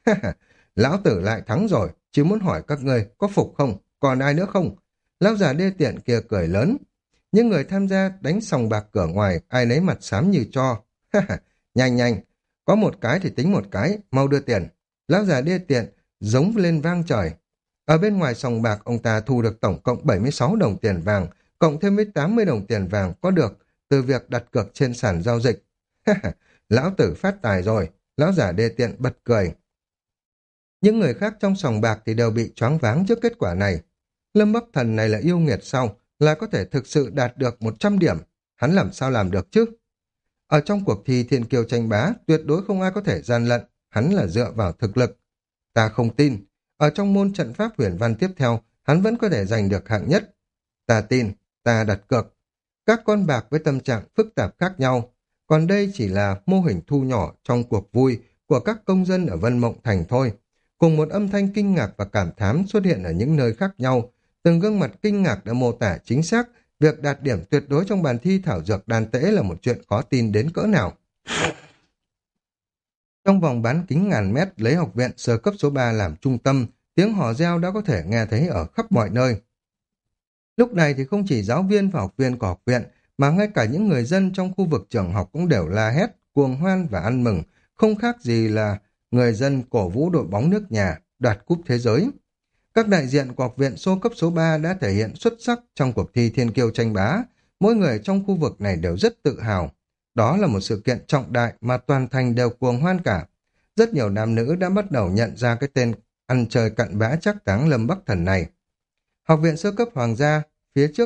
Lão tử lại thắng rồi, chỉ muốn hỏi các ngươi có phục không, còn ai nữa không? Lão già đê tiện kia cười lớn. Những người tham gia đánh sòng bạc cửa ngoài, ai nấy mặt xám như tro. Nhanh nhanh, có một cái thì tính một cái, mau đưa tiền. Lão già đê tiện, giống lên vang trời. Ở bên ngoài sòng bạc, ông ta thu được tổng cộng bảy mươi sáu đồng tiền vàng, cộng thêm với tám mươi đồng tiền vàng có được từ việc đặt cược trên sàn giao dịch. Lão tử phát tài rồi, lão giả đê tiện bật cười. Những người khác trong sòng bạc thì đều bị choáng váng trước kết quả này. Lâm Bắc Thần này là yêu nghiệt sao, là có thể thực sự đạt được một trăm điểm. Hắn làm sao làm được chứ? Ở trong cuộc thi thiên kiêu tranh bá, tuyệt đối không ai có thể gian lận, hắn là dựa vào thực lực. Ta không tin, ở trong môn trận pháp huyền văn tiếp theo, hắn vẫn có thể giành được hạng nhất. Ta tin, ta đặt cược. Các con bạc với tâm trạng phức tạp khác nhau, còn đây chỉ là mô hình thu nhỏ trong cuộc vui của các công dân ở Vân Mộng Thành thôi. Cùng một âm thanh kinh ngạc và cảm thán xuất hiện ở những nơi khác nhau, từng gương mặt kinh ngạc đã mô tả chính xác việc đạt điểm tuyệt đối trong bàn thi thảo dược đan tễ là một chuyện khó tin đến cỡ nào. Trong vòng bán kính ngàn mét lấy học viện sơ cấp số ba làm trung tâm, tiếng hò reo đã có thể nghe thấy ở khắp mọi nơi. Lúc này thì không chỉ giáo viên và học viên của học viện, mà ngay cả những người dân trong khu vực trường học cũng đều la hét, cuồng hoan và ăn mừng, không khác gì là người dân cổ vũ đội bóng nước nhà, đoạt cúp thế giới. Các đại diện của học viện số cấp số ba đã thể hiện xuất sắc trong cuộc thi thiên kiêu tranh bá, mỗi người trong khu vực này đều rất tự hào. Đó là một sự kiện trọng đại mà toàn thành đều cuồng hoan cả. Rất nhiều nam nữ đã bắt đầu nhận ra cái tên ăn chơi cặn bã trác táng Lâm Bắc Thần này. Học viện sơ cấp hoàng gia, phía trước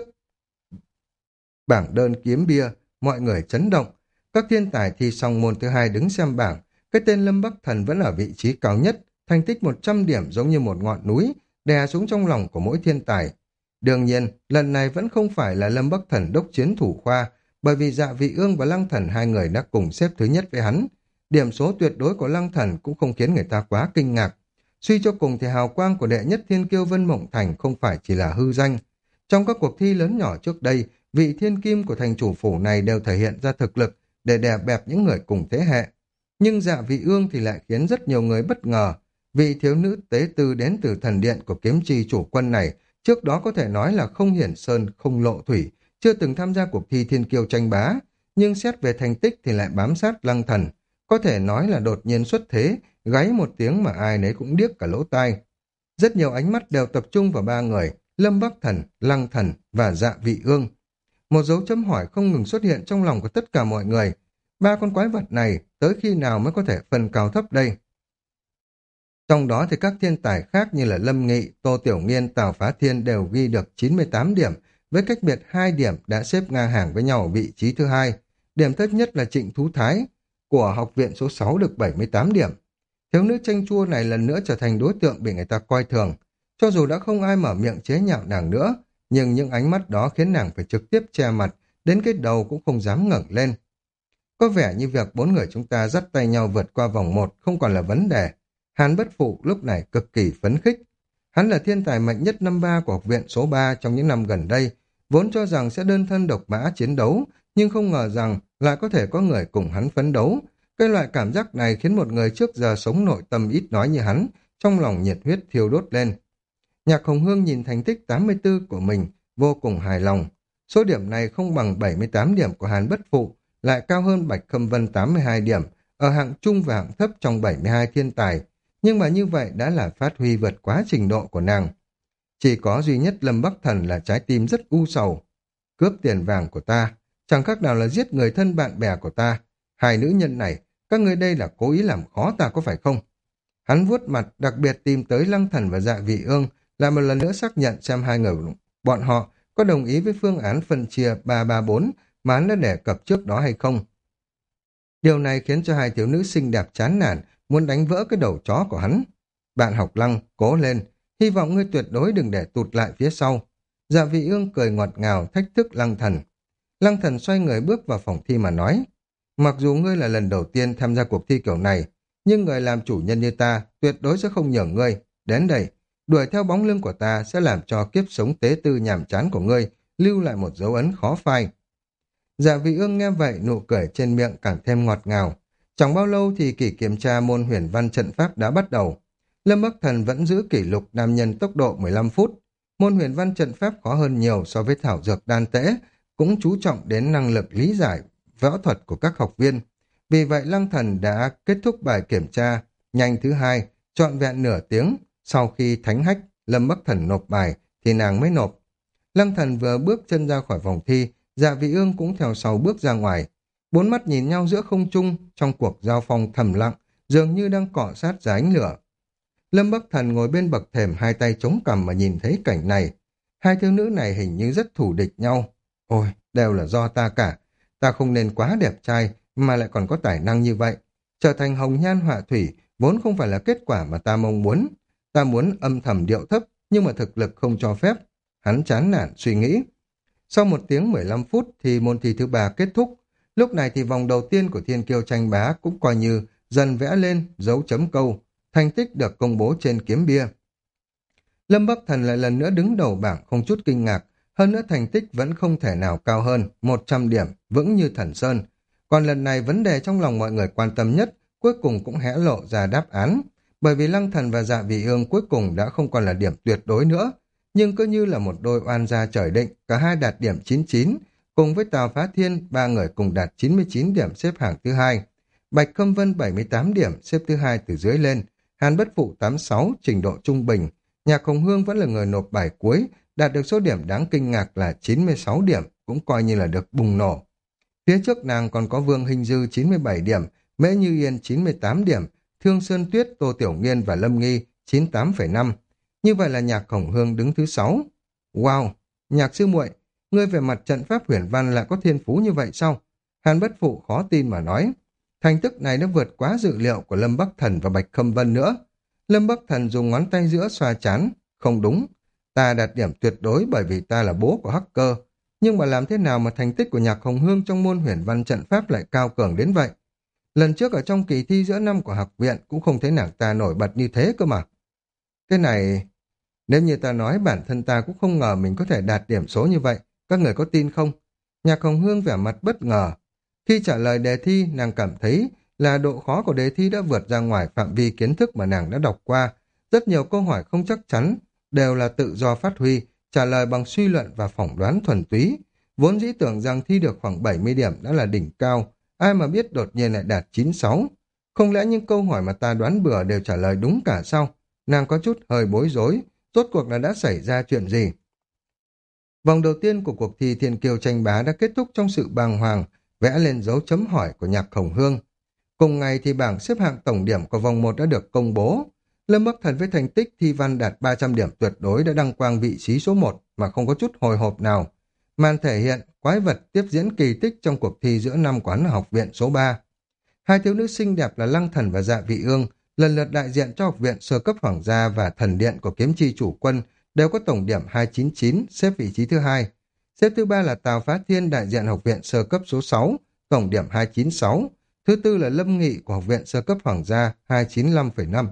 bảng đơn kiếm bia, mọi người chấn động. Các thiên tài thi xong môn thứ hai đứng xem bảng, cái tên Lâm Bắc Thần vẫn ở vị trí cao nhất, thành tích một trăm điểm giống như một ngọn núi, đè xuống trong lòng của mỗi thiên tài. Đương nhiên, lần này vẫn không phải là Lâm Bắc Thần đốc chiến thủ khoa, bởi vì Dạ Vị Ương và Lăng Thần hai người đã cùng xếp thứ nhất với hắn. Điểm số tuyệt đối của Lăng Thần cũng không khiến người ta quá kinh ngạc. Suy cho cùng thì hào quang của đệ nhất thiên kiêu Vân Mộng Thành không phải chỉ là hư danh. Trong các cuộc thi lớn nhỏ trước đây, vị thiên kim của thành chủ phủ này đều thể hiện ra thực lực để đè bẹp những người cùng thế hệ. Nhưng Dạ Vị Ương thì lại khiến rất nhiều người bất ngờ. Vị thiếu nữ tế tư đến từ thần điện của kiếm trì chủ quân này, trước đó có thể nói là không hiển sơn, không lộ thủy, chưa từng tham gia cuộc thi thiên kiêu tranh bá, nhưng xét về thành tích thì lại bám sát Lăng Thần. Có thể nói là đột nhiên xuất thế, gáy một tiếng mà ai nấy cũng điếc cả lỗ tai. Rất nhiều ánh mắt đều tập trung vào ba người, Lâm Bắc Thần, Lăng Thần và Dạ Vị Ương. Một dấu chấm hỏi không ngừng xuất hiện trong lòng của tất cả mọi người. Ba con quái vật này tới khi nào mới có thể phân cao thấp đây? Trong đó thì các thiên tài khác như là Lâm Nghị, Tô Tiểu Nghiên, Tào Phá Thiên đều ghi được chín mươi tám điểm, với cách biệt hai điểm đã xếp ngang hàng với nhau ở vị trí thứ hai. Điểm thấp nhất là Trịnh Thú Thái của học viện số sáu được bảy mươi tám điểm. Thiếu nữ chanh chua này lần nữa trở thành đối tượng bị người ta coi thường. Cho dù đã không ai mở miệng chế nhạo nàng nữa, nhưng những ánh mắt đó khiến nàng phải trực tiếp che mặt, đến cái đầu cũng không dám ngẩng lên. Có vẻ như việc bốn người chúng ta dắt tay nhau vượt qua vòng một không còn là vấn đề. Hàn Bất Phụ lúc này cực kỳ phấn khích. Hắn là thiên tài mạnh nhất năm ba của học viện số ba trong những năm gần đây, vốn cho rằng sẽ đơn thân độc mã chiến đấu, nhưng không ngờ rằng lại có thể có người cùng hắn phấn đấu. Cái loại cảm giác này khiến một người trước giờ sống nội tâm ít nói như hắn, trong lòng nhiệt huyết thiêu đốt lên. Nhạc Hồng Hương nhìn thành tích tám mươi tư của mình, vô cùng hài lòng. Số điểm này không bằng bảy mươi tám điểm của Hàn Bất Phụ, lại cao hơn Bạch Khâm Vân tám mươi hai điểm, ở hạng trung và hạng thấp trong bảy mươi hai thiên tài. Nhưng mà như vậy đã là phát huy vượt quá trình độ của nàng. Chỉ có duy nhất Lâm Bắc Thần là trái tim rất u sầu. Cướp tiền vàng của ta, chẳng khác nào là giết người thân bạn bè của ta. Hai nữ nhân này, các người đây là cố ý làm khó ta có phải không? Hắn vuốt mặt, đặc biệt tìm tới Lăng Thần và Dạ Vị Ương, lại một lần nữa xác nhận xem hai người bọn họ có đồng ý với phương án phân chia ba ba bốn mà hắn đã đề cập trước đó hay không. Điều này khiến cho hai thiếu nữ xinh đẹp chán nản, muốn đánh vỡ cái đầu chó của hắn. Bạn học Lăng, cố lên, hy vọng ngươi tuyệt đối đừng để tụt lại phía sau. Dạ Vị Ương cười ngọt ngào thách thức Lăng Thần. Lăng Thần xoay người bước vào phòng thi mà nói, mặc dù ngươi là lần đầu tiên tham gia cuộc thi kiểu này, nhưng người làm chủ nhân như ta tuyệt đối sẽ không nhường ngươi. Đến đây, đuổi theo bóng lưng của ta sẽ làm cho kiếp sống tế tư nhàm chán của ngươi lưu lại một dấu ấn khó phai. Dạ Vị Ương nghe vậy, nụ cười trên miệng càng thêm ngọt ngào. Chẳng bao lâu thì kỳ kiểm tra môn huyền văn trận pháp đã bắt đầu. Lâm Bắc Thần vẫn giữ kỷ lục nam nhân tốc độ mười lăm phút. Môn huyền văn trận pháp khó hơn nhiều so với thảo dược đan tễ, cũng chú trọng đến năng lực lý giải võ thuật của các học viên. Vì vậy Lăng Thần đã kết thúc bài kiểm tra nhanh thứ hai, trọn vẹn nửa tiếng. Sau khi thánh hách, Lâm Bắc Thần nộp bài thì nàng mới nộp. Lăng Thần vừa bước chân ra khỏi vòng thi, Dạ Vị Ương cũng theo sau bước ra ngoài. Bốn mắt nhìn nhau giữa không trung, trong cuộc giao phong thầm lặng, dường như đang cọ sát ra ánh lửa. Lâm Bắc Thần ngồi bên bậc thềm, hai tay chống cằm mà nhìn thấy cảnh này. Hai thiếu nữ này hình như rất thù địch nhau. Ôi, đều là do ta cả. Ta không nên quá đẹp trai, mà lại còn có tài năng như vậy. Trở thành hồng nhan họa thủy, vốn không phải là kết quả mà ta mong muốn. Ta muốn âm thầm điệu thấp, nhưng mà thực lực không cho phép. Hắn chán nản suy nghĩ. Sau một tiếng mười lăm phút thì môn thi thứ ba kết thúc. Lúc này thì vòng đầu tiên của thiên kiêu tranh bá cũng coi như dần vẽ lên dấu chấm câu. Thành tích được công bố trên kiếm bia. Lâm Bắc Thần lại lần nữa đứng đầu bảng không chút kinh ngạc. Hơn nữa thành tích vẫn không thể nào cao hơn một trăm điểm, vững như thần sơn. Còn lần này vấn đề trong lòng mọi người quan tâm nhất cuối cùng cũng hé lộ ra đáp án. Bởi vì Lăng Thần và Dạ Vị Ương cuối cùng đã không còn là điểm tuyệt đối nữa. Nhưng cứ như là một đôi oan gia trời định, cả hai đạt điểm chín mươi chín, cùng với Tào Phá Thiên, ba người cùng đạt chín mươi chín điểm xếp hạng thứ hai. Bạch Khâm Vân bảy mươi tám điểm, xếp thứ hai từ dưới lên. Hàn Bất Phụ tám mươi sáu, trình độ trung bình. Nhạc Hồng Hương vẫn là người nộp bài cuối, đạt được số điểm đáng kinh ngạc là chín mươi sáu điểm, cũng coi như là được bùng nổ. Phía trước nàng còn có Vương Hình Dư chín mươi bảy điểm, Mễ Như Yên chín mươi tám điểm, Thương Sơn Tuyết, Tô Tiểu Nghiên và Lâm Nghi chín mươi tám phẩy năm. Như vậy là Nhạc Hồng Hương đứng thứ sáu. Wow, Nhạc sư muội, ngươi về mặt trận pháp huyền văn lại có thiên phú như vậy sao? Hàn Bất Phụ khó tin mà nói. Thành tích này đã vượt quá dự liệu của Lâm Bắc Thần và Bạch Khâm Vân nữa. Lâm Bắc Thần dùng ngón tay giữa xoa chán. Không đúng, ta đạt điểm tuyệt đối bởi vì ta là bố của hacker. Nhưng mà làm thế nào mà thành tích của Nhạc Hồng Hương trong môn huyền văn trận pháp lại cao cường đến vậy? Lần trước ở trong kỳ thi giữa năm của học viện cũng không thấy nàng ta nổi bật như thế cơ mà. Cái này, nếu như ta nói bản thân ta cũng không ngờ mình có thể đạt điểm số như vậy, các người có tin không? Nhạc Hồng Hương vẻ mặt bất ngờ. Khi trả lời đề thi, nàng cảm thấy là độ khó của đề thi đã vượt ra ngoài phạm vi kiến thức mà nàng đã đọc qua. Rất nhiều câu hỏi không chắc chắn, đều là tự do phát huy, trả lời bằng suy luận và phỏng đoán thuần túy. Vốn dĩ tưởng rằng thi được khoảng bảy mươi điểm đã là đỉnh cao, ai mà biết đột nhiên lại đạt chín mươi sáu. Không lẽ những câu hỏi mà ta đoán bừa đều trả lời đúng cả sao? Nàng có chút hơi bối rối, rốt cuộc là đã xảy ra chuyện gì? Vòng đầu tiên của cuộc thi Thiên Kiêu tranh bá đã kết thúc trong sự bàng hoàng, vẽ lên dấu chấm hỏi của Nhạc Hồng Hương. Cùng ngày thì bảng xếp hạng tổng điểm của vòng một đã được công bố. Lâm Bắc Thần với thành tích thi văn đạt ba trăm điểm tuyệt đối đã đăng quang vị trí số một mà không có chút hồi hộp nào. Màn thể hiện quái vật tiếp diễn kỳ tích trong cuộc thi giữa năm quán ở học viện số ba. Hai thiếu nữ xinh đẹp là Lăng Thần và Dạ Vị Ương lần lượt đại diện cho học viện sơ cấp hoàng gia và thần điện của kiếm chi chủ quân đều có tổng điểm hai trăm chín mươi chín, xếp vị trí thứ hai. Xếp thứ ba là Tào Phá Thiên đại diện học viện sơ cấp số sáu, tổng điểm hai trăm chín mươi sáu. Thứ tư là Lâm Nghị của học viện sơ cấp hoàng gia hai trăm chín mươi lăm phẩy năm.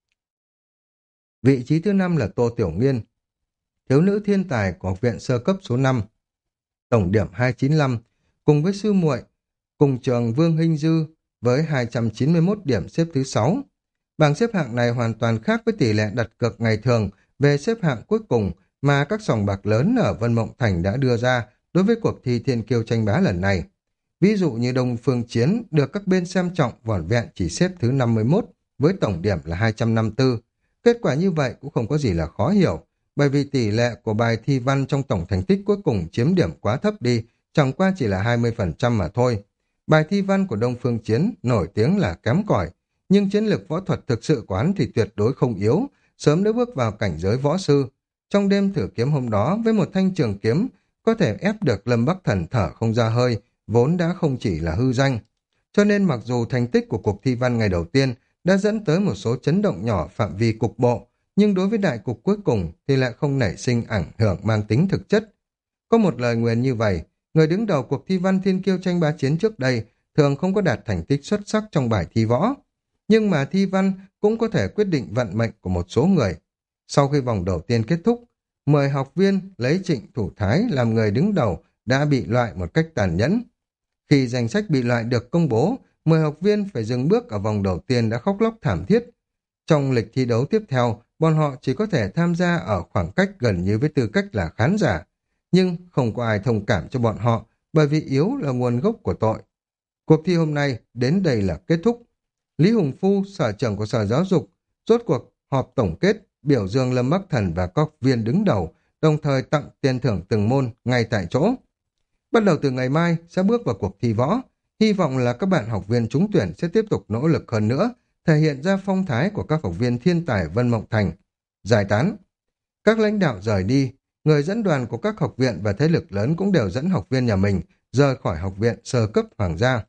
Vị trí thứ năm là Tô Tiểu Nghiên, thiếu nữ thiên tài của học viện sơ cấp số năm, tổng điểm hai trăm chín mươi lăm, cùng với sư muội cùng trường Vương Hinh Dư với hai trăm chín mươi mốt điểm xếp thứ sáu. Bảng xếp hạng này hoàn toàn khác với tỷ lệ đặt cược ngày thường về xếp hạng cuối cùng mà các sòng bạc lớn ở Vân Mộng Thành đã đưa ra đối với cuộc thi Thiên Kiêu tranh bá lần này. Ví dụ như Đông Phương Chiến được các bên xem trọng vỏn vẹn chỉ xếp thứ năm mươi mốt với tổng điểm là hai trăm năm mươi tư. Kết quả như vậy cũng không có gì là khó hiểu, bởi vì tỷ lệ của bài thi văn trong tổng thành tích cuối cùng chiếm điểm quá thấp đi, chẳng qua chỉ là hai mươi phần trăm mà thôi. Bài thi văn của Đông Phương Chiến nổi tiếng là kém cỏi, nhưng chiến lược võ thuật thực sự của hắn thì tuyệt đối không yếu, sớm đã bước vào cảnh giới võ sư. Trong đêm thử kiếm hôm đó, với một thanh trường kiếm, có thể ép được Lâm Bắc Thần thở không ra hơi, vốn đã không chỉ là hư danh. Cho nên mặc dù thành tích của cuộc thi văn ngày đầu tiên đã dẫn tới một số chấn động nhỏ phạm vi cục bộ, nhưng đối với đại cục cuối cùng thì lại không nảy sinh ảnh hưởng mang tính thực chất. Có một lời nguyền như vậy, người đứng đầu cuộc thi văn Thiên Kiêu tranh bá chiến trước đây thường không có đạt thành tích xuất sắc trong bài thi võ. Nhưng mà thi văn cũng có thể quyết định vận mệnh của một số người. Sau khi vòng đầu tiên kết thúc, mười học viên lấy Trịnh Thủ Thái làm người đứng đầu đã bị loại một cách tàn nhẫn. Khi danh sách bị loại được công bố, mười học viên phải dừng bước ở vòng đầu tiên đã khóc lóc thảm thiết. Trong lịch thi đấu tiếp theo, bọn họ chỉ có thể tham gia ở khoảng cách gần như với tư cách là khán giả. Nhưng không có ai thông cảm cho bọn họ, bởi vì yếu là nguồn gốc của tội. Cuộc thi hôm nay đến đây là kết thúc. Lý Hùng Phu, sở trưởng của Sở Giáo dục, rốt cuộc họp tổng kết, biểu dương Lâm Bắc Thần và các học viên đứng đầu, đồng thời tặng tiền thưởng từng môn ngay tại chỗ. Bắt đầu từ ngày mai sẽ bước vào cuộc thi võ, hy vọng là các bạn học viên trúng tuyển sẽ tiếp tục nỗ lực hơn nữa, thể hiện ra phong thái của các học viên thiên tài Vân Mộng Thành. Giải tán. Các lãnh đạo rời đi, người dẫn đoàn của các học viện và thế lực lớn cũng đều dẫn học viên nhà mình rời khỏi học viện sơ cấp hoàng gia.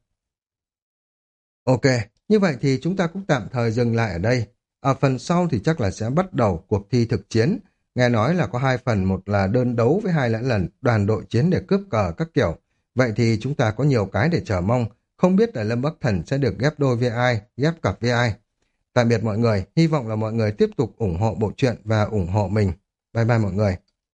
Ok, như vậy thì chúng ta cũng tạm thời dừng lại ở đây. Ở phần sau thì chắc là sẽ bắt đầu cuộc thi thực chiến. Nghe nói là có hai phần, một là đơn đấu với hai là lần đoàn đội chiến để cướp cờ các kiểu. Vậy thì chúng ta có nhiều cái để chờ mong. Không biết là Lâm Bắc Thần sẽ được ghép đôi với ai, ghép cặp với ai. Tạm biệt mọi người, hy vọng là mọi người tiếp tục ủng hộ bộ truyện và ủng hộ mình. Bye bye mọi người.